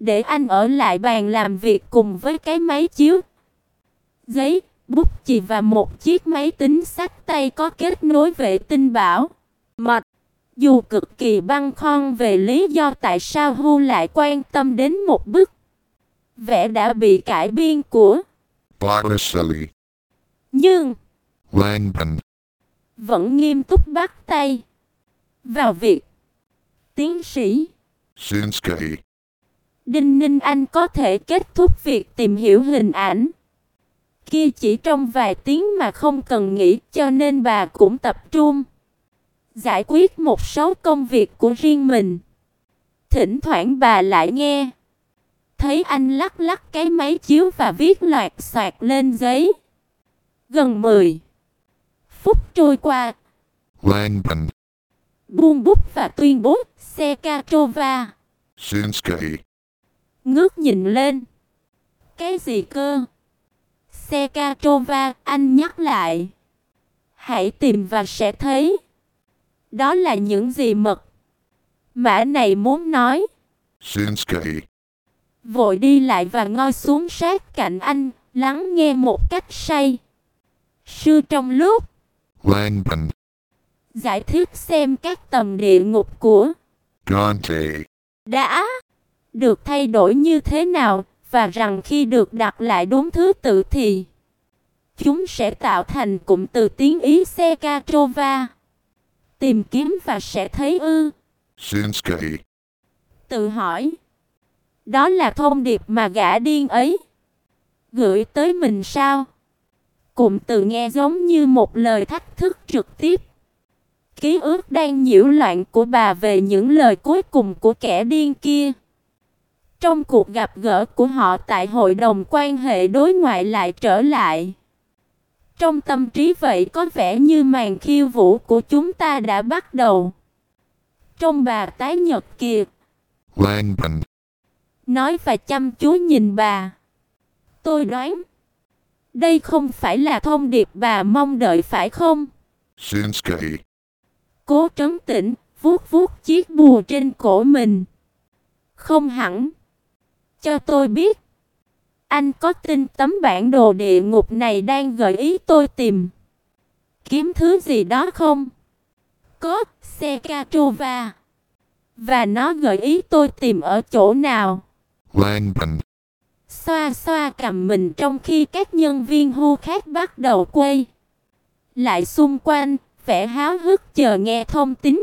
để anh ở lại bàn làm việc cùng với cái máy chiếu, giấy, bút chì và một chiếc máy tính xách tay có kết nối vệ tinh bảo mật. Dù cực kỳ băn khoăn về lý do tại sao Hu lại quan tâm đến một bức vẽ đã bị cải biên của Botticelli, nhưng Langdon, vẫn nghiêm túc bắt tay vào việc. Tiến sĩ Shinsky, Đinh Ninh Anh có thể kết thúc việc tìm hiểu hình ảnh kia chỉ trong vài tiếng mà không cần nghĩ, cho nên bà cũng tập trung giải quyết một số công việc của riêng mình. Thỉnh thoảng bà lại nghe thấy anh lắc lắc cái máy chiếu và viết loạt soạt lên giấy. Gần 10 phút trôi qua, Langdon, buông bút và tuyên bố Sekatova. Shinsky, Ngước nhìn lên. Cái gì cơ? Sekatova, anh nhắc lại. Hãy tìm và sẽ thấy. Đó là những gì mật mã này muốn nói. Shinsky, Vội đi lại và ngồi xuống sát cạnh anh, lắng nghe một cách say sưa trong lúc Langdon, giải thích xem các tầng địa ngục của Dante, đã được thay đổi như thế nào, và rằng khi được đặt lại đúng thứ tự thì chúng sẽ tạo thành cụm từ tiếng Ý Sekatova. Tìm kiếm và sẽ thấy ư? Shinsky, Tự hỏi. Đó là thông điệp mà gã điên ấy gửi tới mình sao? Cụm từ nghe giống như một lời thách thức trực tiếp. Ký ức đang nhiễu loạn của bà về những lời cuối cùng của kẻ điên kia. Trong cuộc gặp gỡ của họ tại hội đồng quan hệ đối ngoại lại trở lại. Trong tâm trí vậy có vẻ như màn khiêu vũ của chúng ta đã bắt đầu. Trong bà tái nhật kìa. Langdon, Nói và chăm chú nhìn bà. Tôi đoán đây không phải là thông điệp bà mong đợi phải không? Shinsky, Cố trấn tĩnh, vuốt vuốt chiếc bùa trên cổ mình. Không hẳn. Cho tôi biết, anh có tin tấm bản đồ địa ngục này đang gợi ý tôi tìm kiếm thứ gì đó không? Có, Sekatova. Và nó gợi ý tôi tìm ở chỗ nào? Langdon, Xoa xoa cằm mình trong khi các nhân viên Hu khác bắt đầu quay lại xung quanh, vẻ háo hức chờ nghe thông tin.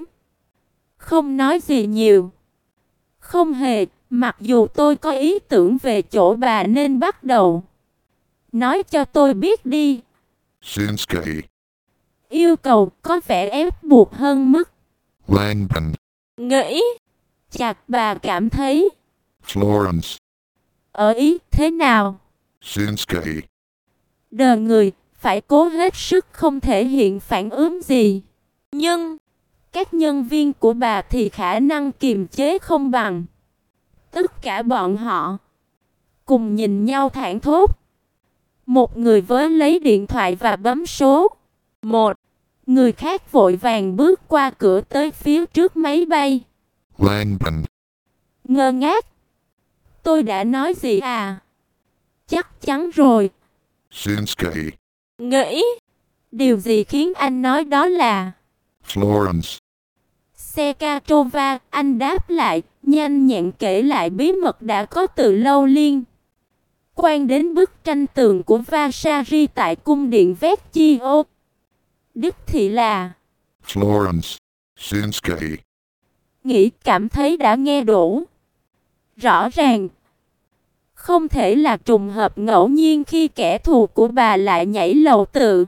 Không nói gì nhiều. Không hề, mặc dù tôi có ý tưởng về chỗ bà nên bắt đầu. Nói cho tôi biết đi. Shinsky, Yêu cầu có vẻ ép buộc hơn mức. Langdon, Nghĩ. Chặt bà cảm thấy. Florence, Ở ý thế nào? Shinsky, Đờ người, phải cố hết sức không thể hiện phản ứng gì. Nhưng, các nhân viên của bà thì khả năng kiềm chế không bằng. Tất cả bọn họ cùng nhìn nhau thảng thốt. Một người với lấy điện thoại và bấm số 1. Người khác vội vàng bước qua cửa tới phía trước máy bay. Langdon, Ngơ ngác. Tôi đã nói gì à? Chắc chắn rồi. Shinsky, Nghĩ. Điều gì khiến anh nói đó là Florence, Sekatova? Anh đáp lại, nhanh nhẹn kể lại bí mật đã có từ lâu liên quan đến bức tranh tường của Vasari tại cung điện Vecchio. Đích thị là Florence, Shinsky, nghĩ cảm thấy đã nghe đủ. Rõ ràng không thể là trùng hợp ngẫu nhiên khi kẻ thù của bà lại nhảy lầu tự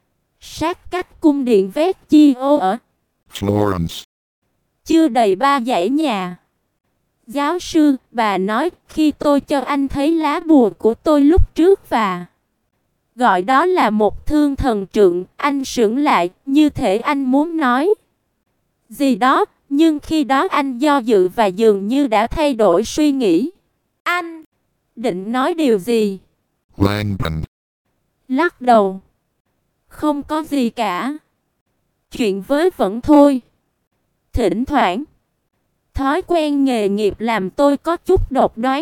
sát cách cung điện Vecchio ở Florence, chưa đầy 3 dãy nhà. Giáo sư, bà nói khi tôi cho anh thấy lá bùa của tôi lúc trước và gọi đó là một thương thần trượng, anh sững lại, như thể anh muốn nói gì đó, nhưng khi đó anh do dự và dường như đã thay đổi suy nghĩ. Anh định nói điều gì? Langdon, Lắc đầu. Không có gì cả. Chuyện với vẫn thôi. Thỉnh thói quen nghề nghiệp làm tôi có chút độc đoán.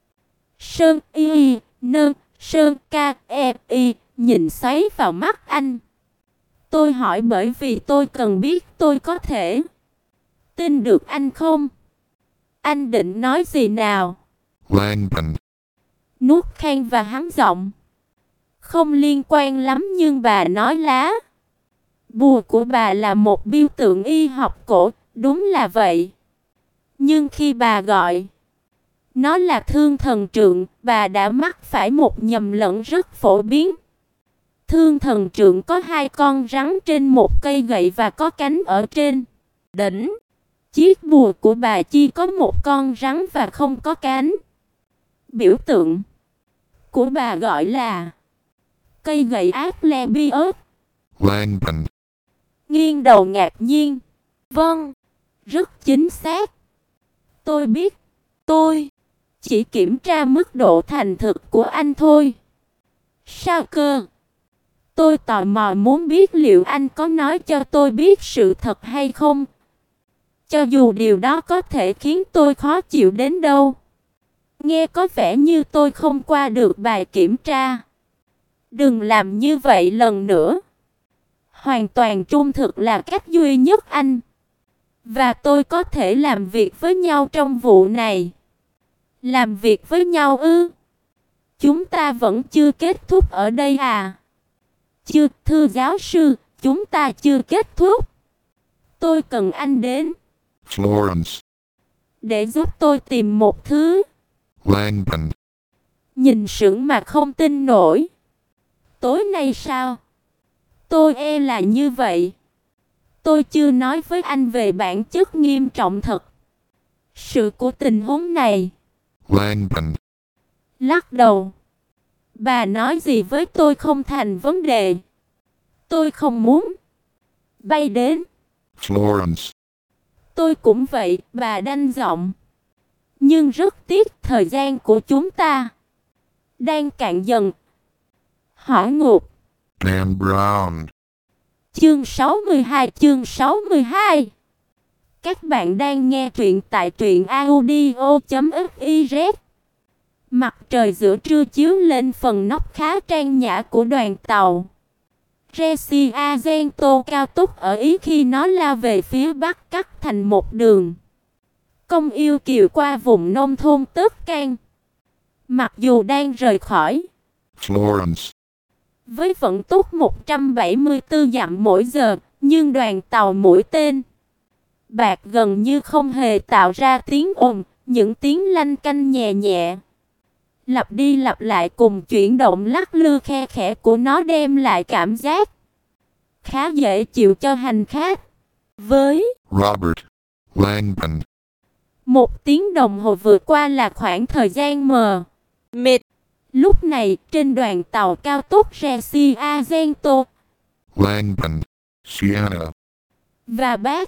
Sơn y nơ Sơn ca y nhìn xoáy vào mắt anh. Tôi hỏi bởi vì tôi cần biết tôi có thể tin được anh không? Anh định nói gì nào? Langdon. Nuốt khan và hắn giọng. Không liên quan lắm nhưng bà nói lá. Bùa của bà là một biểu tượng y học cổ, đúng là vậy. Nhưng khi bà gọi nó là thương thần trượng, bà đã mắc phải một nhầm lẫn rất phổ biến. Thương thần trượng có 2 con rắn trên một cây gậy và có cánh ở trên đỉnh. Chiếc bùa của bà chỉ có một con rắn và không có cánh. Biểu tượng của bà gọi là cây gậy Asclepius. Langdon. Nghiêng đầu ngạc nhiên. Vâng, rất chính xác. Tôi biết, tôi chỉ kiểm tra mức độ thành thực của anh thôi. Sao cơ? Tôi tò mò muốn biết liệu anh có nói cho tôi biết sự thật hay không. Cho dù điều đó có thể khiến tôi khó chịu đến đâu. Nghe có vẻ như tôi không qua được bài kiểm tra. Đừng làm như vậy lần nữa. Hoàn toàn trung thực là cách duy nhất anh và tôi có thể làm việc với nhau trong vụ này. Làm việc với nhau ư? Chúng ta vẫn chưa kết thúc ở đây à? Chưa, thưa giáo sư, chúng ta chưa kết thúc. Tôi cần anh đến Florence. để giúp tôi tìm một thứ. Langdon. Nhìn sững mà không tin nổi. Tối nay sao? Tôi e là như vậy. Tôi chưa nói với anh về bản chất nghiêm trọng thật sự của tình huống này. Langdon. Lắc đầu. Bà nói gì với tôi không thành vấn đề. Tôi không muốn bay đến. Florence. Tôi cũng vậy, bà đanh giọng. Nhưng rất tiếc thời gian của chúng ta đang cạn dần. Hỏa ngục. Dan Brown. Chương 62. Các bạn đang nghe truyện tại truyện audio.fiz. Mặt trời giữa trưa chiếu lên phần nóc khá trang nhã của đoàn tàu Resiargento cao tốc ở Ý khi nó lao về phía bắc cắt thành một đường công yêu kiều qua vùng nông thôn Tất Can. Mặc dù đang rời khỏi Florence. với vận tốc 174 dặm mỗi giờ, nhưng đoàn tàu mũi tên bạc gần như không hề tạo ra tiếng ồn, những tiếng lanh canh nhẹ nhẹ lặp đi lặp lại cùng chuyển động lắc lư khe khẽ của nó đem lại cảm giác khá dễ chịu cho hành khách. Với Robert. Langdon. 1 tiếng đồng hồ vừa qua là khoảng thời gian mờ mịt. Lúc này trên đoàn tàu cao tốc Resiargento, Langdon. Sienna. và bác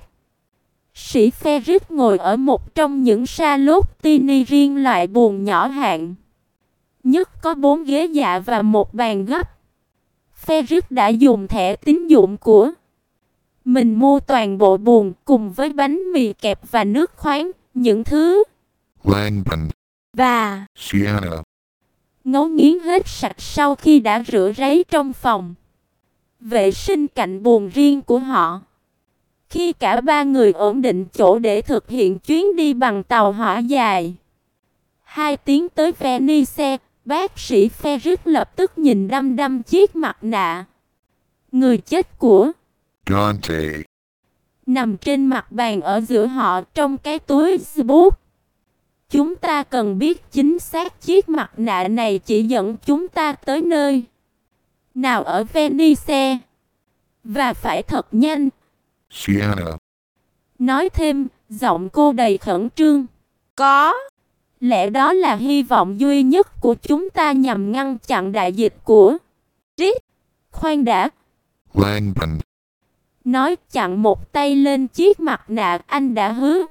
sĩ Ferris ngồi ở một trong những salottini riêng loại buồng nhỏ hạng nhất có 4 ghế dạ và một bàn gấp. Ferris đã dùng thẻ tín dụng của mình mua toàn bộ buồng cùng với bánh mì kẹp và nước khoáng, những thứ Langdon. và Sienna. ngấu nghiến hết sạch sau khi đã rửa ráy trong phòng vệ sinh cạnh buồng riêng của họ. Khi cả 3 người ổn định chỗ để thực hiện chuyến đi bằng tàu hỏa dài 2 tiếng tới Venice, bác sĩ Ferris lập tức nhìn đăm đăm chiếc mặt nạ người chết của Dante. nằm trên mặt bàn ở giữa họ trong cái túi ziploc. Chúng ta cần biết chính xác chiếc mặt nạ này chỉ dẫn chúng ta tới nơi nào ở Venice. Và phải thật nhanh. Sienna. Nói thêm, giọng cô đầy khẩn trương. Có lẽ đó là hy vọng duy nhất của chúng ta nhằm ngăn chặn đại dịch của Rít. Khoan đã. Langdon. Nói chặn một tay lên chiếc mặt nạ, anh đã hứa.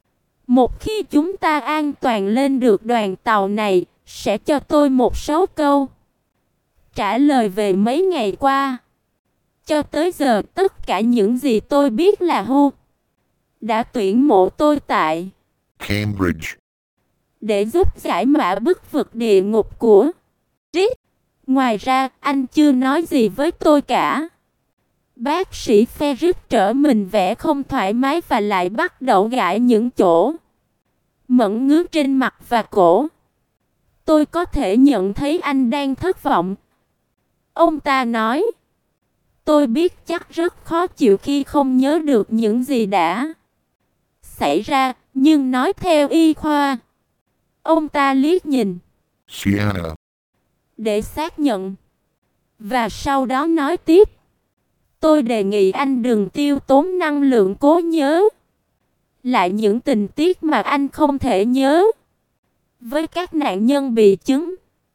Một khi chúng ta an toàn lên được đoàn tàu này, sẽ cho tôi một số câu trả lời về mấy ngày qua. Cho tới giờ tất cả những gì tôi biết là Hu đã tuyển mộ tôi tại Cambridge. để giúp giải mã bức vực địa ngục của Rick. Ngoài ra, anh chưa nói gì với tôi cả. Bác sĩ Ferris trở mình vẻ không thoải mái và lại bắt đầu gãi những chỗ mẩn ngứa trên mặt và cổ. Tôi có thể nhận thấy anh đang thất vọng. Ông ta nói, tôi biết chắc rất khó chịu khi không nhớ được những gì đã xảy ra, nhưng nói theo y khoa. Ông ta liếc nhìn Sienna. để xác nhận, và sau đó nói tiếp. Tôi đề nghị anh đừng tiêu tốn năng lượng cố nhớ lại những tình tiết mà anh không thể nhớ. Với các nạn nhân bị chứng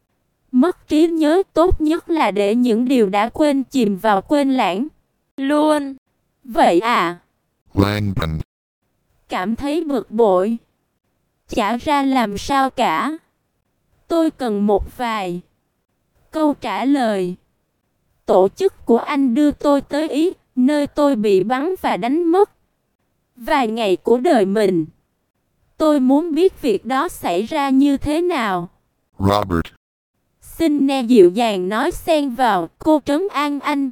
mất trí nhớ, tốt nhất là để những điều đã quên chìm vào quên lãng luôn. Vậy à? Langdon. Cảm thấy bực bội. Chả ra làm sao cả. Tôi cần một vài câu trả lời. Tổ chức của anh đưa tôi tới Ý, nơi tôi bị bắn và đánh mất vài ngày của đời mình. Tôi muốn biết việc đó xảy ra như thế nào. Robert. Xin dịu dàng nói xen vào, cô trấn an anh.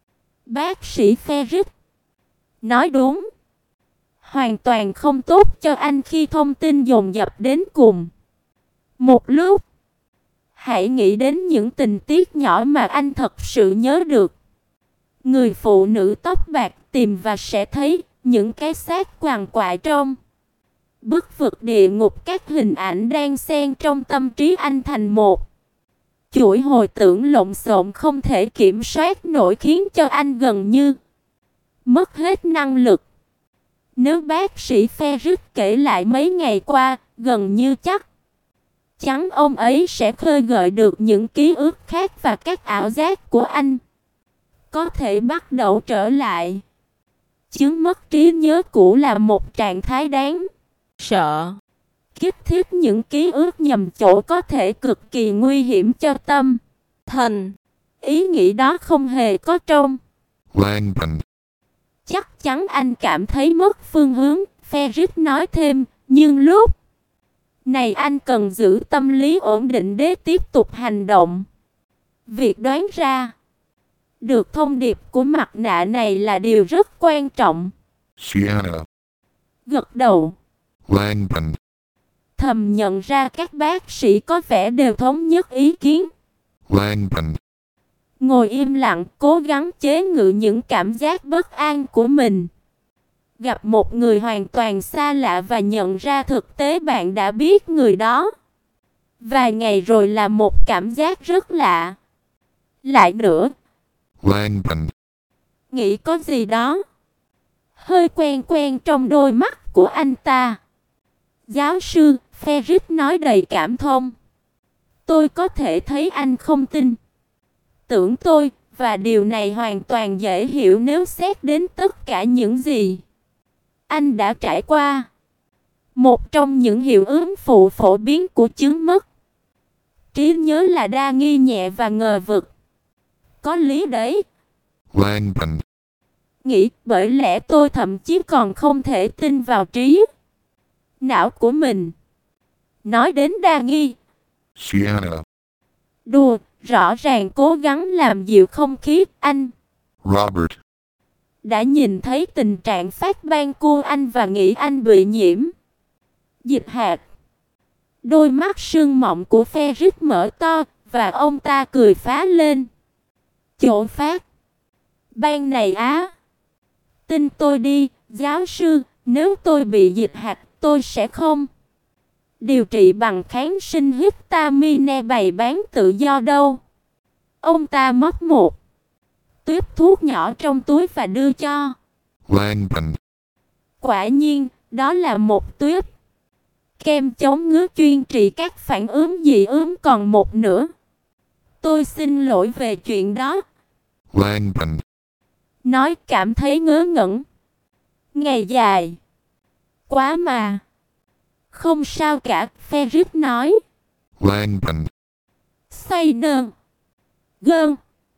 Bác sĩ Ferris nói đúng. Hoàn toàn không tốt cho anh khi thông tin dồn dập đến cùng một lúc. Hãy nghĩ đến những tình tiết nhỏ mà anh thật sự nhớ được. Người phụ nữ tóc bạc tìm và sẽ thấy những cái xác quằn quại trong bức vực địa ngục. Các hình ảnh đang xen trong tâm trí anh thành một chuỗi hồi tưởng lộn xộn không thể kiểm soát nổi, khiến cho anh gần như mất hết năng lực. Nếu bác sĩ Ferris kể lại mấy ngày qua, gần như chắc chắn ông ấy sẽ khơi gợi được những ký ức khác và các ảo giác của anh có thể bắt đầu trở lại. Chứng mất trí nhớ cũ là một trạng thái đáng sợ. Kích thích những ký ức nhầm chỗ có thể cực kỳ nguy hiểm cho tâm thần. Ý nghĩ đó không hề có trong Langdon. Chắc chắn anh cảm thấy mất phương hướng, Ferris nói thêm, nhưng lúc này anh cần giữ tâm lý ổn định để tiếp tục hành động. Việc đoán ra được thông điệp của mặt nạ này là điều rất quan trọng. Sienna. Gật đầu. Langdon. Thầm nhận ra các bác sĩ có vẻ đều thống nhất ý kiến. Langdon. Ngồi im lặng, cố gắng chế ngự những cảm giác bất an của mình. Gặp một người hoàn toàn xa lạ và nhận ra thực tế bạn đã biết người đó vài ngày rồi là một cảm giác rất lạ. Lại nữa, Langdon. nghĩ có gì đó hơi quen quen trong đôi mắt của anh ta. Giáo sư, Ferris nói đầy cảm thông. Tôi có thể thấy anh không tin tưởng tôi, và điều này hoàn toàn dễ hiểu nếu xét đến tất cả những gì anh đã trải qua. Một trong những hiệu ứng phụ phổ biến của chứng mất trí nhớ là đa nghi nhẹ và ngờ vực. Có lý đấy. Langdon. Nghĩ bởi lẽ tôi thậm chí còn không thể tin vào trí não của mình. Nói đến đa nghi, Sienna. đùa, rõ ràng cố gắng làm dịu không khí. Anh Robert. đã nhìn thấy tình trạng phát ban của anh và nghĩ anh bị nhiễm dịch hạt. Đôi mắt sưng mọng của Ferris mở to và ông ta cười phá lên. Chỗ phát ban này á. Tin tôi đi, giáo sư, nếu tôi bị dịch hạt, tôi sẽ không điều trị bằng kháng sinh histamine bày bán tự do đâu. Ông ta móc một tuyếp thuốc nhỏ trong túi và đưa cho Langdon. Quả nhiên, đó là một tuyếp kem chống ngứa chuyên trị các phản ứng dị ứng còn một nữa. Tôi xin lỗi về chuyện đó. Langdon. Nói cảm thấy ngớ ngẩn. Ngày dài quá mà. Không sao cả, Ferris nói. Langdon. Xoay nơn. Gơn.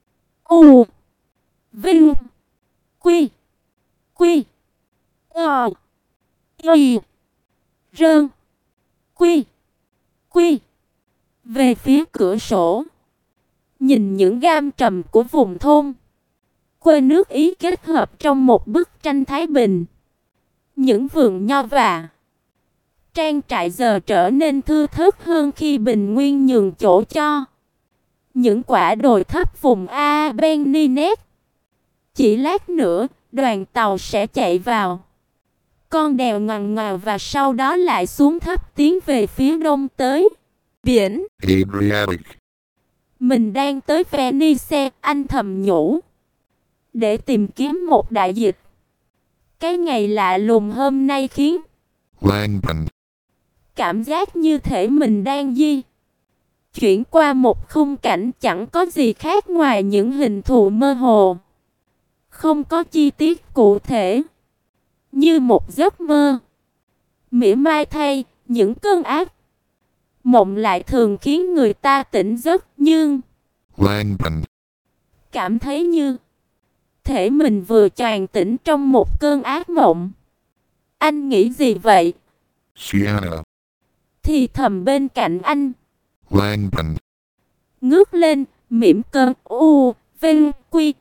U. Vinh. Quy. Quy. Ờ. Y. Rơn. Quy. Quy. Về phía cửa sổ. Nhìn những gam trầm của vùng thôn quê nước Ý kết hợp trong một bức tranh thái bình. Những vườn nho và trang trại giờ trở nên thưa thớt hơn khi bình nguyên nhường chỗ cho những quả đồi thấp vùng Apennines. Chỉ lát nữa, đoàn tàu sẽ chạy vào con đèo ngoằn ngoèo và sau đó lại xuống thấp tiến về phía đông tới biển Adriatic. Mình đang tới Venice, anh thầm nhủ, để tìm kiếm một đại dịch. Cái ngày lạ lùng hôm nay khiến Langdon. cảm giác như thể mình đang di chuyển qua một khung cảnh chẳng có gì khác ngoài những hình thù mơ hồ, không có chi tiết cụ thể, như một giấc mơ. Mỉa mai thay, những cơn ác mộng lại thường khiến người ta tỉnh giấc, nhưng Langdon. cảm thấy như thể mình vừa choàng tỉnh trong một cơn ác mộng. Anh nghĩ gì vậy? Sienna. Thì thầm bên cạnh anh. Langdon. Ngước lên, mỉm cười, vinh, quy,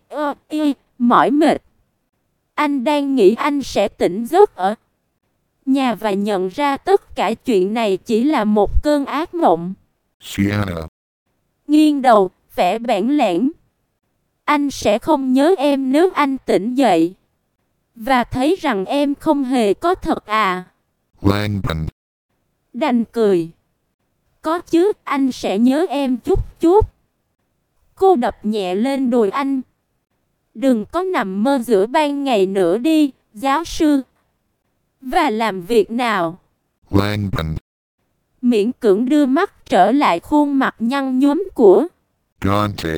mỏi mệt. Anh đang nghĩ anh sẽ tỉnh giấc ở nhà và nhận ra tất cả chuyện này chỉ là một cơn ác mộng. Sienna. Nghiêng đầu, vẻ bản lẽn. Anh sẽ không nhớ em nếu anh tỉnh dậy và thấy rằng em không hề có thật à? Langdon. Đành cười. Có chứ, anh sẽ nhớ em chút chút. Cô đập nhẹ lên đùi anh. Đừng có nằm mơ giữa ban ngày nữa đi, giáo sư. Và làm việc nào? Langdon. Miễn cưỡng đưa mắt trở lại khuôn mặt nhăn nhúm của Dante.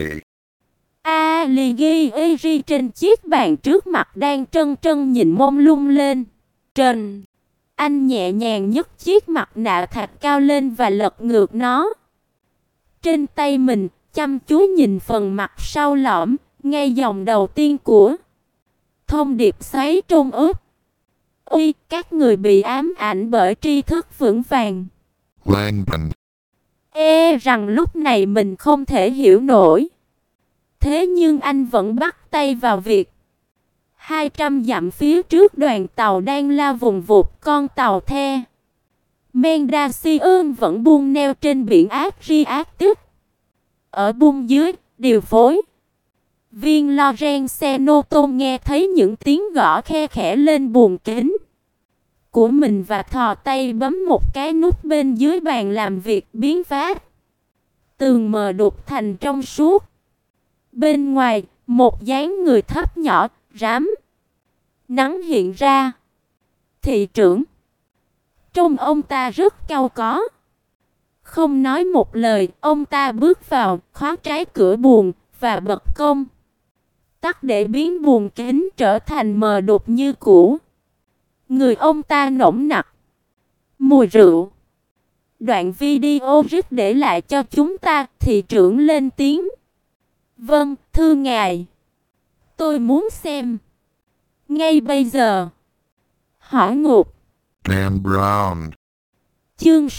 Alighieri trên chiếc bàn trước mặt đang trân trân nhìn mông lung lên. Trần. Anh nhẹ nhàng nhấc chiếc mặt nạ thạch cao lên và lật ngược nó trên tay mình, chăm chú nhìn phần mặt sau lõm, ngay dòng đầu tiên của thông điệp xoáy trôn ướp. Ôi, các người bị ám ảnh bởi tri thức vững vàng. Langdon. Rằng lúc này mình không thể hiểu nổi. Thế nhưng anh vẫn bắt tay vào việc. 200 dặm phía trước đoàn tàu đang lao vùng vụt, con tàu the Mendocino vẫn buông neo trên biển Adriatic. Ở bung dưới, điều phối viên Lorenzo nghe thấy những tiếng gõ khe khẽ lên buồng kính của mình và thò tay bấm một cái nút bên dưới bàn làm việc biến phát. Tường mờ đục thành trong suốt. Bên ngoài, một dáng người thấp nhỏ, rám nắng hiện ra. Thị trưởng. Trông ông ta rất cau có. Không nói một lời, ông ta bước vào, khóa trái cửa buồng và bật công tắc để biến buồng kính trở thành mờ đục như cũ. Người ông ta nồng nặc mùi rượu. Đoạn video Rick để lại cho chúng ta, thị trưởng lên tiếng. Vâng, thưa ngài. Tôi muốn xem. Ngay bây giờ. Hỏa ngục. Dan Brown. Chương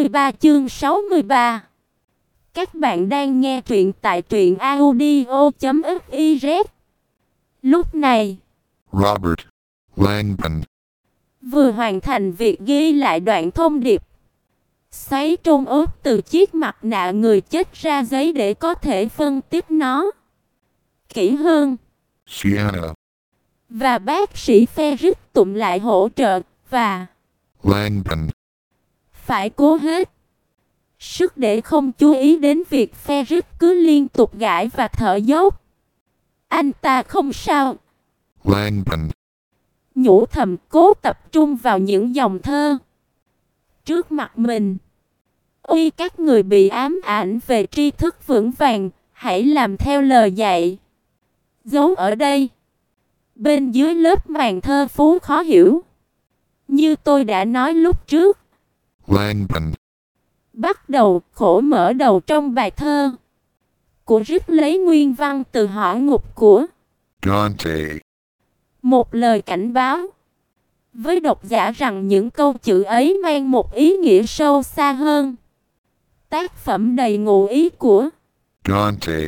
63. Các bạn đang nghe truyện tại truyệnaudio.fiz. Lúc này, Robert. Langdon. vừa hoàn thành việc ghi lại đoạn thông điệp. Xoáy trôn ướp từ chiếc mặt nạ người chết ra giấy để có thể phân tích nó kỹ hơn. Sienna. Và bác sĩ Ferris tụng lại hỗ trợ và Langdon. phải cố hết sức để không chú ý đến việc Ferris cứ liên tục gãi và thở dốc. Anh ta không sao. Langdon. Nhủ thầm, cố tập trung vào những dòng thơ trước mặt mình. Ôi, các người bị ám ảnh về tri thức vững vàng, hãy làm theo lời dạy. Giấu ở đây, bên dưới lớp màn thơ phú khó hiểu. Như tôi đã nói lúc trước. Langdon. Bắt đầu khổ mở đầu trong bài thơ của Rick lấy nguyên văn từ hỏa ngục của Dante. một lời cảnh báo. với độc giả rằng những câu chữ ấy mang một ý nghĩa sâu xa hơn. Tác phẩm đầy ngụ ý của Dante,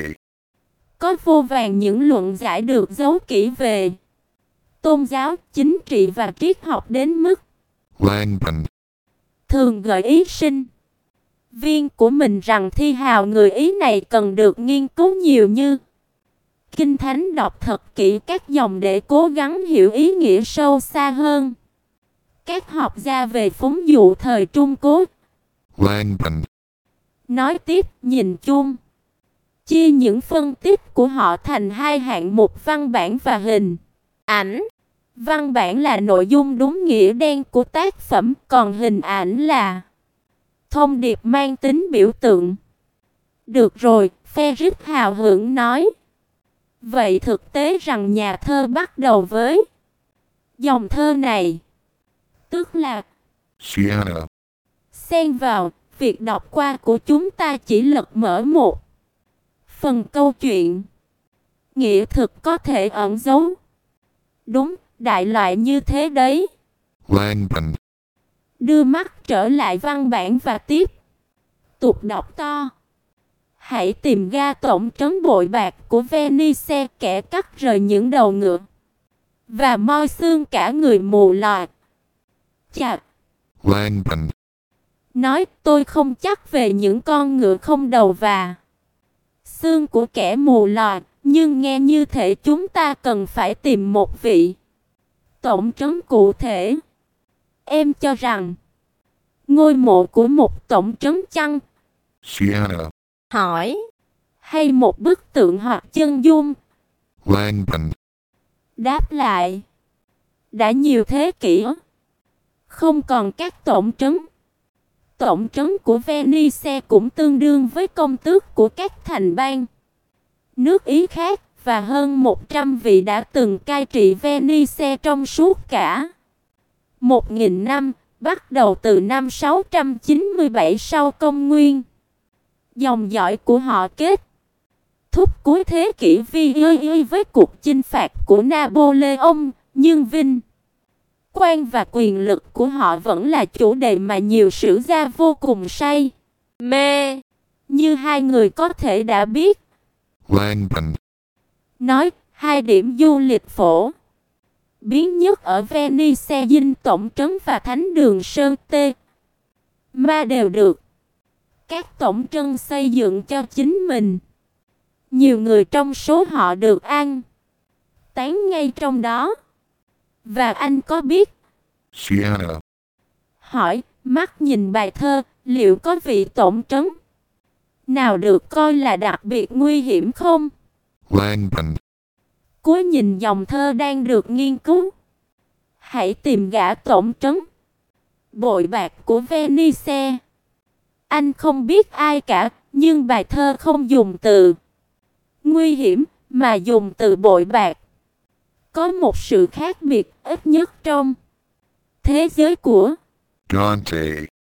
có vô vàn những luận giải được giấu kỹ về tôn giáo, chính trị và triết học đến mức Langdon, thường gợi ý sinh viên của mình rằng thi hào người Ý này cần được nghiên cứu nhiều như Kinh Thánh, đọc thật kỹ các dòng để cố gắng hiểu ý nghĩa sâu xa hơn. Các học gia về phúng dụ thời Trung Quốc Langdon, nói tiếp, nhìn chung chia những phân tích của họ thành hai hạng mục văn bản và hình ảnh. Văn bản là nội dung đúng nghĩa đen của tác phẩm, còn hình ảnh là thông điệp mang tính biểu tượng. Được rồi, Ferris hào hứng nói. Vậy thực tế rằng nhà thơ bắt đầu với dòng thơ này, tức là Siena, xen vào, việc đọc qua của chúng ta chỉ lật mở một phần câu chuyện. Nghĩa thực có thể ẩn giấu. Đúng, đại loại như thế đấy. Langdon, Đưa mắt trở lại văn bản và tiếp tục đọc to. Hãy tìm ra tổng trấn bội bạc của Venice, kẻ cắt rời những đầu ngựa và moi xương cả người mù lòa. Chà, Langdon, nói tôi không chắc về những con ngựa không đầu và xương của kẻ mù lòa, nhưng nghe như thể chúng ta cần phải tìm một vị tổng trấn cụ thể. Em cho rằng ngôi mộ của một tổng trấn chăng? Siena, Hỏi. Hay một bức tượng hoặc chân dung? Langdon, Đáp lại. Đã nhiều thế kỷ không còn các tổng trấn. Tổng trấn của Venice cũng tương đương với công tước của các thành bang nước Ý khác, và hơn 100 vị đã từng cai trị Venice trong suốt cả 1000 năm, bắt đầu từ năm 697 sau công nguyên. Dòng dõi của họ kết thúc cuối thế kỷ với cuộc chinh phạt của Napoleon, nhưng vinh quang và quyền lực của họ vẫn là chủ đề mà nhiều sử gia vô cùng say mê. Như hai người có thể đã biết. Langdon, Nói, hai điểm du lịch phổ biến nhất ở Venice, dinh tổng trấn và thánh đường Sơn Tê Ma đều được các tổng trấn xây dựng cho chính mình. Nhiều người trong số họ được an táng ngay trong đó. Và anh có biết? Siena, Hỏi, mắt nhìn bài thơ, liệu có vị tổng trấn nào được coi là đặc biệt nguy hiểm không? Langdon, Cuối nhìn dòng thơ đang được nghiên cứu. Hãy tìm gã tổng trấn bội bạc của Venice. Anh không biết ai cả, nhưng bài thơ không dùng từ nguy hiểm, mà dùng từ bội bạc. Có một sự khác biệt, ít nhất trong thế giới của Dante,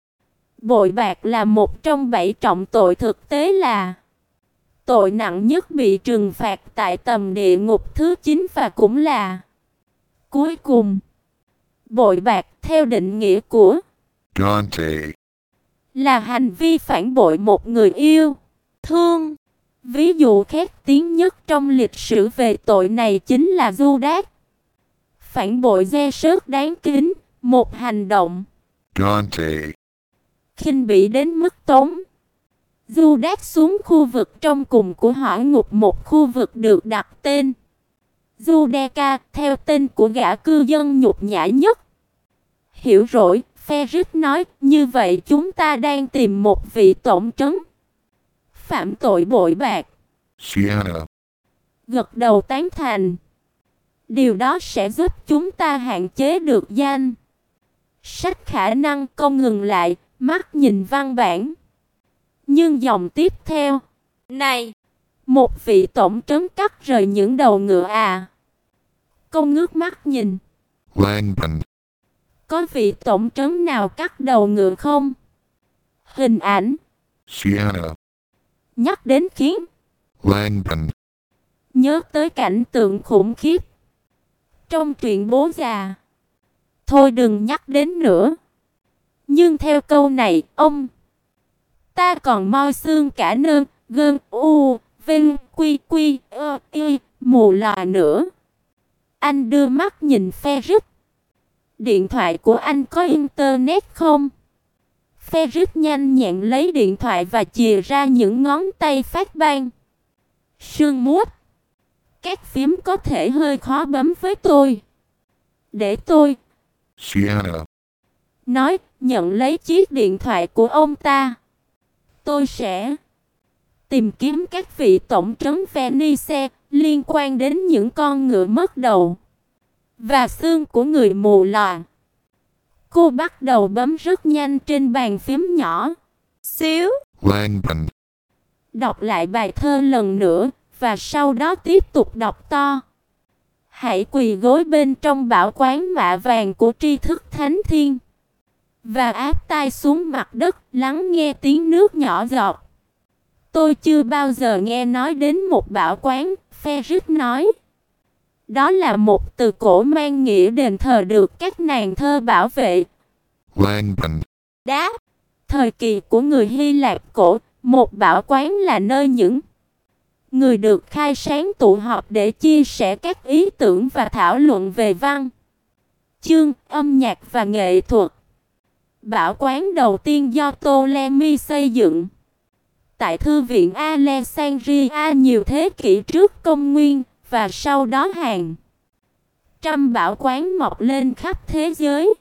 bội bạc là một trong 7 trọng tội, thực tế là tội nặng nhất bị trừng phạt tại tầm địa ngục thứ 9 và cũng là cuối cùng. Bội bạc theo định nghĩa của Dante, là hành vi phản bội một người yêu thương. Ví dụ khét tiếng nhất trong lịch sử về tội này chính là Judas. Phản bội Jesus đáng kính, một hành động Dante, khinh bỉ đến mức tống Judas xuống khu vực trong cùng của hỏa ngục, một khu vực được đặt tên Judea, theo tên của gã cư dân nhục nhã nhất. Hiểu rồi, Ferris nói, như vậy chúng ta đang tìm một vị tổng trấn phạm tội bội bạc. Siena, Gật đầu tán thành. Điều đó sẽ giúp chúng ta hạn chế được danh sách khả năng. Công ngừng lại, mắt nhìn văn bản. Nhưng dòng tiếp theo. Này, một vị tổng trấn cắt rời những đầu ngựa à? Công ngước mắt nhìn. Langdon, Có vị tổng trấn nào cắt đầu ngựa không? Hình ảnh Siena, nhắc đến khiến Langdon, nhớ tới cảnh tượng khủng khiếp trong truyện Bố Già. Thôi đừng nhắc đến nữa. Nhưng theo câu này, ông ta còn moi xương cả nơn, gơn, u, vinh, quy, quy, y, mù lòa nữa. Anh đưa mắt nhìn Ferris. Điện thoại của anh có internet không? Ferris nhanh nhẹn lấy điện thoại và chìa ra những ngón tay phát ban. Sương muốt. Các phím có thể hơi khó bấm với tôi. Để tôi. Sienna. Nói, nhận lấy chiếc điện thoại của ông ta. Tôi sẽ tìm kiếm các vị tổng trấn Venice liên quan đến những con ngựa mất đầu và xương của người mù lòa. Cô bắt đầu bấm rất nhanh trên bàn phím nhỏ. Xíu. Langdon. Đọc lại bài thơ lần nữa và sau đó tiếp tục đọc to. Hãy quỳ gối bên trong bảo quán mạ vàng của tri thức thánh thiên và áp tai xuống mặt đất, lắng nghe tiếng nước nhỏ giọt. Tôi chưa bao giờ nghe nói đến một bảo quán, Ferris nói. Đó là một từ cổ mang nghĩa đền thờ được các nàng thơ bảo vệ. Langdon. Đáp. Thời kỳ của người Hy Lạp cổ, một bảo quán là nơi những người được khai sáng tụ họp để chia sẻ các ý tưởng và thảo luận về văn chương, âm nhạc và nghệ thuật. Bảo quán đầu tiên do Ptolemy xây dựng tại thư viện Alexandria nhiều thế kỷ trước công nguyên, và sau đó hàng trăm bảo quán mọc lên khắp thế giới.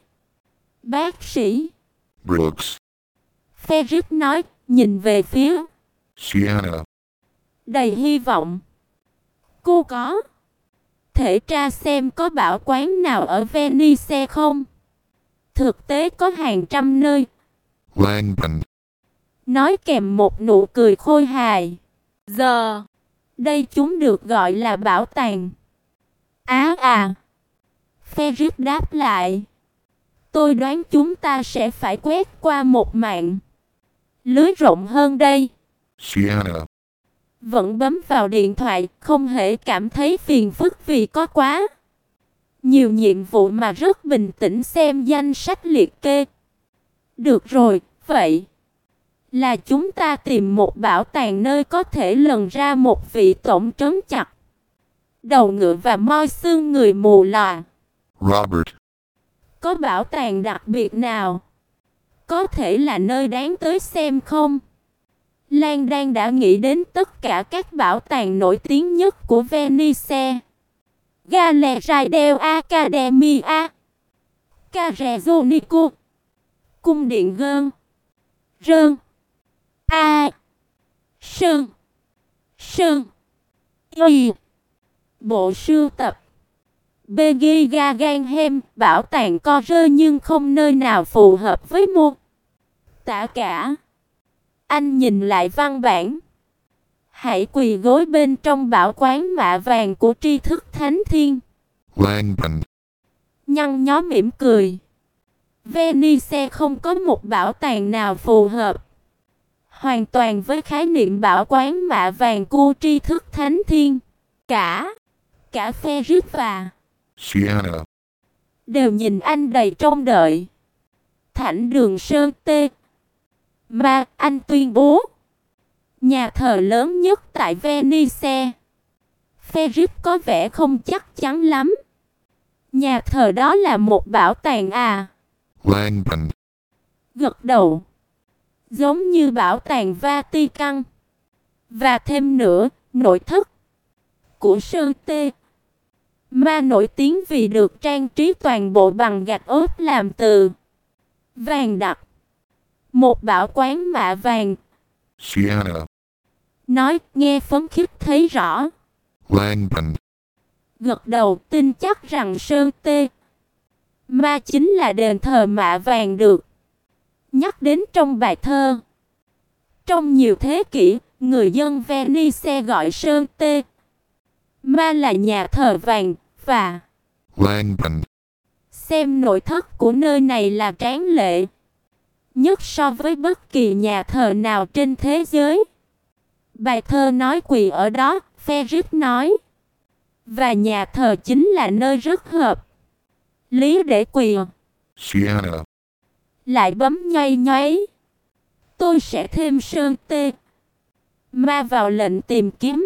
Bác sĩ Brooks. Ferris nói, nhìn về phía Sienna. đầy hy vọng. Cô có thể tra xem có bảo quán nào ở Venice không? Thực tế có hàng trăm nơi. Langdon. Nói kèm một nụ cười khôi hài. Giờ, đây chúng được gọi là bảo tàng. Ferris đáp lại. Tôi đoán chúng ta sẽ phải quét qua một mạng lưới rộng hơn đây. Sienna. Vẫn bấm vào điện thoại, không hề cảm thấy phiền phức vì có quá nhiều nhiệm vụ mà rất bình tĩnh xem danh sách liệt kê. Được rồi, vậy là chúng ta tìm một bảo tàng nơi có thể lần ra một vị tổng trấn chặt đầu ngựa và moi xương người mù lòa. Robert. Có bảo tàng đặc biệt nào có thể là nơi đáng tới xem không? Lan Đan đã nghĩ đến tất cả các bảo tàng nổi tiếng nhất của Venice. Galleria dell'Accademia, Carezonico, cung điện Gơn, Rơn, Sơn, Y, bộ sưu tập Begi Guggenheim, bảo tàng co rơ nhưng không nơi nào phù hợp với mô tả cả. Anh nhìn lại văn bản. Hãy quỳ gối bên trong bảo quán mạ vàng của tri thức thánh thiên. Langdon. Nhăn nhó mỉm cười. Venice không có một bảo tàng nào phù hợp hoàn toàn với khái niệm bảo quán mạ vàng của tri thức thánh thiên. Cả Ferris và Sienna. đều nhìn anh đầy trông đợi. Thảnh đường Sơn Tê. Mà anh tuyên bố nhà thờ lớn nhất tại Venice. Ferris có vẻ không chắc chắn lắm. Nhà thờ đó là một bảo tàng à? Langdon. Gật đầu. Giống như bảo tàng Vatican. Và thêm nữa, nội thất của Sơn Tê Ma nổi tiếng vì được trang trí toàn bộ bằng gạch ốp làm từ vàng đặc. Một bảo quán mạ vàng. Sienna. Nói nghe phấn khích thấy rõ. Langdon. Gật đầu tin chắc rằng Sơn Tê Ma chính là đền thờ mạ vàng được nhắc đến trong bài thơ. Trong nhiều thế kỷ, người dân Venice gọi Sơn Tê Ma là nhà thờ vàng và Langdon. xem nội thất của nơi này là tráng lệ nhất so với bất kỳ nhà thờ nào trên thế giới. Bài thơ nói quỳ ở đó, Ferris nói. Và nhà thờ chính là nơi rất hợp lý để quỳ. Sienna. Lại bấm nhoay nhoáy. Tôi sẽ thêm sơn tê ma vào lệnh tìm kiếm.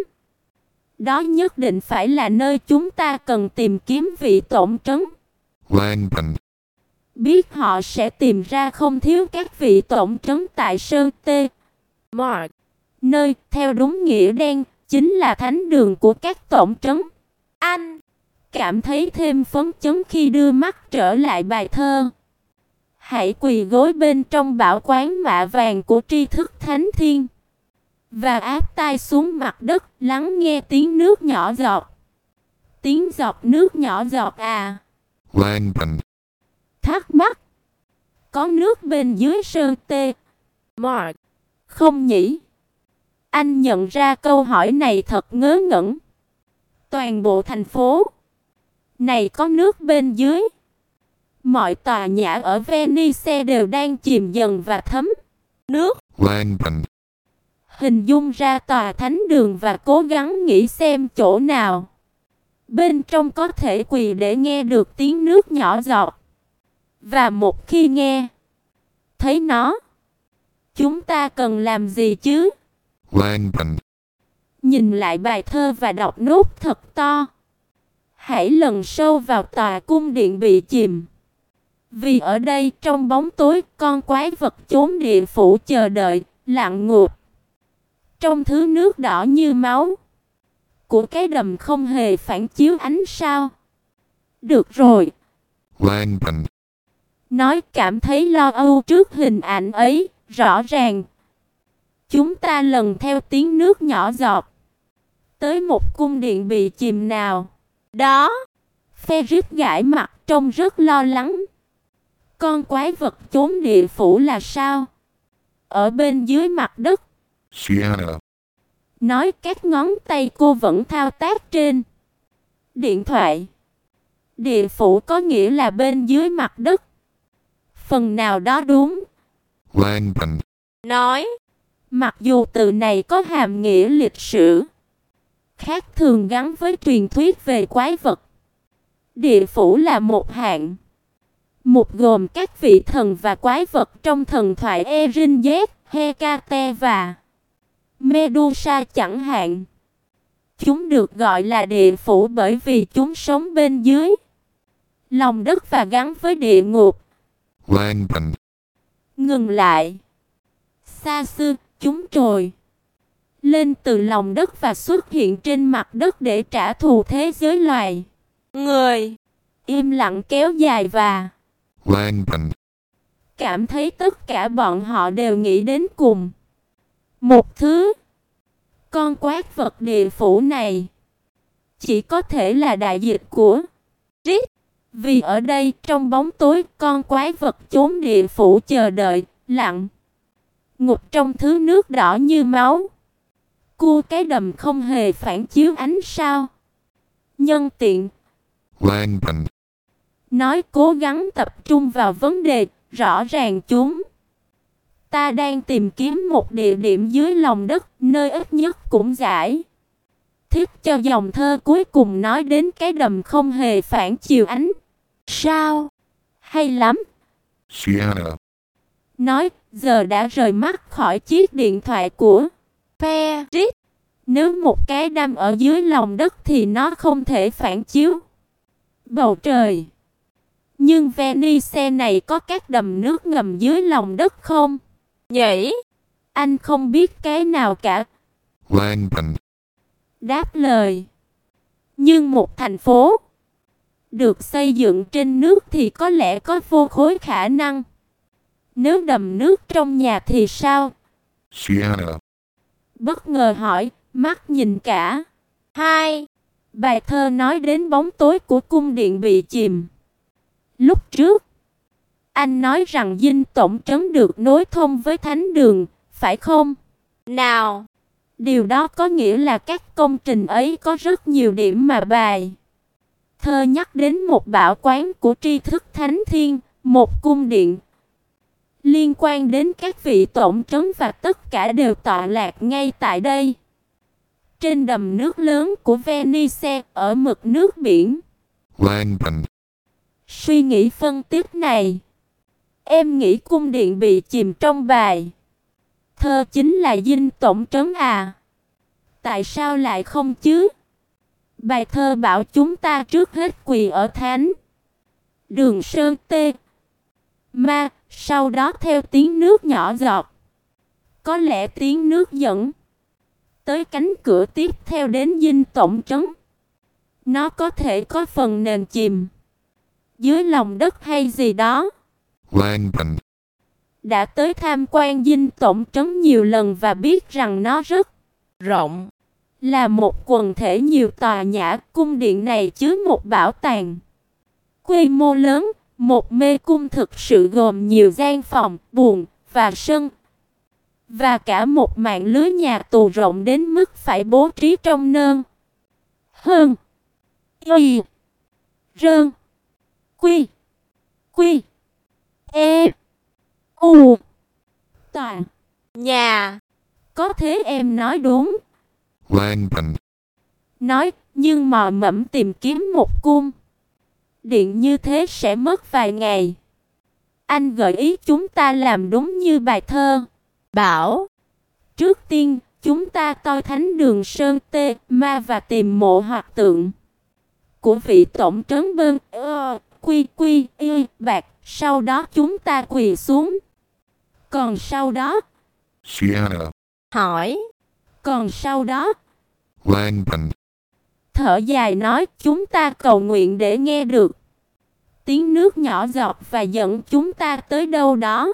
Đó nhất định phải là nơi chúng ta cần tìm kiếm vị tổng trấn. Langdon. Biết họ sẽ tìm ra không thiếu các vị tổng trấn tại Sơn Tê Mark, nơi theo đúng nghĩa đen chính là thánh đường của các tổng trấn. Anh cảm thấy thêm phấn chấn khi đưa mắt trở lại bài thơ. Hãy quỳ gối bên trong bảo quán mạ vàng của tri thức thánh thiên, và áp tai xuống mặt đất, lắng nghe tiếng nước nhỏ giọt. Tiếng giọt nước nhỏ giọt à? Langdon. Thắc mắc. Có nước bên dưới Sơn Tê Mark không nhỉ? Anh nhận ra câu hỏi này thật ngớ ngẩn. Toàn bộ thành phố này có nước bên dưới. Mọi tòa nhà ở Venice đều đang chìm dần và thấm nước. Langdon. Hình dung ra tòa thánh đường và cố gắng nghĩ xem chỗ nào bên trong có thể quỳ để nghe được tiếng nước nhỏ giọt. Và một khi nghe thấy nó, chúng ta cần làm gì chứ? Langdon. Nhìn lại bài thơ và đọc nốt thật to. Hãy lần sâu vào tòa cung điện bị chìm. Vì ở đây trong bóng tối, con quái vật chốn địa phủ chờ đợi, lặng ngụp trong thứ nước đỏ như máu của cái đầm không hề phản chiếu ánh sao. Được rồi. Langdon. Nói cảm thấy lo âu trước hình ảnh ấy, rõ ràng. Chúng ta lần theo tiếng nước nhỏ giọt tới một cung điện bị chìm nào đó. Ferris gãi mặt trông rất lo lắng. Con quái vật chốn địa phủ là sao? Ở bên dưới mặt đất. Sienna. Nói các ngón tay cô vẫn thao tác trên điện thoại. Địa phủ có nghĩa là bên dưới mặt đất. Phần nào đó đúng. Langdon. Nói. Mặc dù từ này có hàm nghĩa lịch sử khác thường gắn với truyền thuyết về quái vật. Địa phủ là một hạng mục gồm các vị thần và quái vật trong thần thoại Erinnyes, Hecate và Medusa chẳng hạn. Chúng được gọi là địa phủ bởi vì chúng sống bên dưới lòng đất và gắn với địa ngục. Langdon. Ngừng lại. Xa xưa, chúng trồi lên từ lòng đất và xuất hiện trên mặt đất để trả thù thế giới loài người. Im lặng kéo dài và Langdon. cảm thấy tất cả bọn họ đều nghĩ đến cùng một thứ. Con quái vật địa phủ này chỉ có thể là đại dịch của Rít. Vì ở đây trong bóng tối, con quái vật chốn địa phủ chờ đợi, lặng ngục trong thứ nước đỏ như máu. Cua cái đầm không hề phản chiếu ánh sao. Nhân tiện Langdon. nói cố gắng tập trung vào vấn đề. Rõ ràng chúng ta đang tìm kiếm một địa điểm dưới lòng đất, nơi ít nhất cũng giải thích cho dòng thơ cuối cùng nói đến cái đầm không hề phản chiếu ánh sao. Hay lắm. Sienna. Nói giờ đã rời mắt khỏi chiếc điện thoại của Ferris. Nếu một cái đâm ở dưới lòng đất thì nó không thể phản chiếu bầu trời. Nhưng Venice này có các đầm nước ngầm dưới lòng đất không nhỉ? Anh không biết cái nào cả. Langdon. Đáp lời. Nhưng một thành phố được xây dựng trên nước thì có lẽ có vô khối khả năng. Nếu đầm nước trong nhà thì sao? Sienna. Bất ngờ hỏi, mắt nhìn cả hai. Bài thơ nói đến bóng tối của cung điện bị chìm. Lúc trước, anh nói rằng dinh tổng trấn được nối thông với thánh đường, phải không? Nào, điều đó có nghĩa là các công trình ấy có rất nhiều điểm mà bài thơ nhắc đến một bảo quán của tri thức thánh thiên, một cung điện liên quan đến các vị tổng trấn và tất cả đều tọa lạc ngay tại đây. Trên đầm nước lớn của Venice, ở mực nước biển. Langdon. Suy nghĩ phân tích này Em nghĩ cung điện bị chìm trong bài thơ chính là dinh tổng trấn à? Tại sao lại không chứ? Bài thơ bảo chúng ta trước hết quỳ ở thánh Đường Sơn Tê Ma, sau đó theo tiếng nước nhỏ giọt. Có lẽ tiếng nước dẫn tới cánh cửa tiếp theo đến dinh tổng trấn. Nó có thể có phần nền chìm dưới lòng đất hay gì đó. Lang Bình. Đã tới tham quan dinh tổng trấn nhiều lần và biết rằng nó rất rộng. Là một quần thể nhiều tòa nhã, cung điện này chứa một bảo tàng quy mô lớn, một mê cung thực sự gồm nhiều gian phòng, buồng và sân. Và cả một mạng lưới nhà tù rộng đến mức phải bố trí trong nơn. Hơn. Y. Rơn. Quy. Quy. E. U. Toàn. Nhà. Có thế em nói đúng. Lang Bình. Nói, nhưng mò mẫm tìm kiếm một cung điện như thế sẽ mất vài ngày. Anh gợi ý chúng ta làm đúng như bài thơ bảo. Trước tiên, chúng ta coi thánh đường Sơn Tê Ma và tìm mộ hoặc tượng của vị tổng trấn Bơn Quy Quy Y Bạc. Sau đó chúng ta quỳ xuống. Còn sau đó Sienna. hỏi. Còn sau đó Lang Bình. thở dài nói, chúng ta cầu nguyện để nghe được tiếng nước nhỏ giọt và dẫn chúng ta tới đâu đó.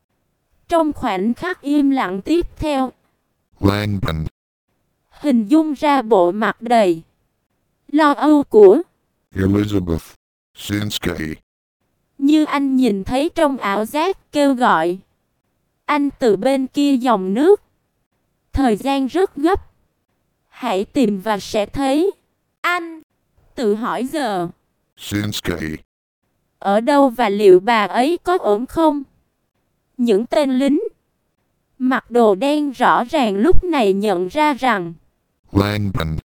Trong khoảnh khắc im lặng tiếp theo, Lang Bình. hình dung ra bộ mặt đầy lo âu của Elizabeth Sinsky. như anh nhìn thấy trong ảo giác, kêu gọi anh từ bên kia dòng nước. Thời gian rất gấp. Hãy tìm và sẽ thấy. Anh tự hỏi giờ Sinsky. ở đâu và liệu bà ấy có ổn không? Những tên lính mặc đồ đen rõ ràng lúc này nhận ra rằng Lang Bình.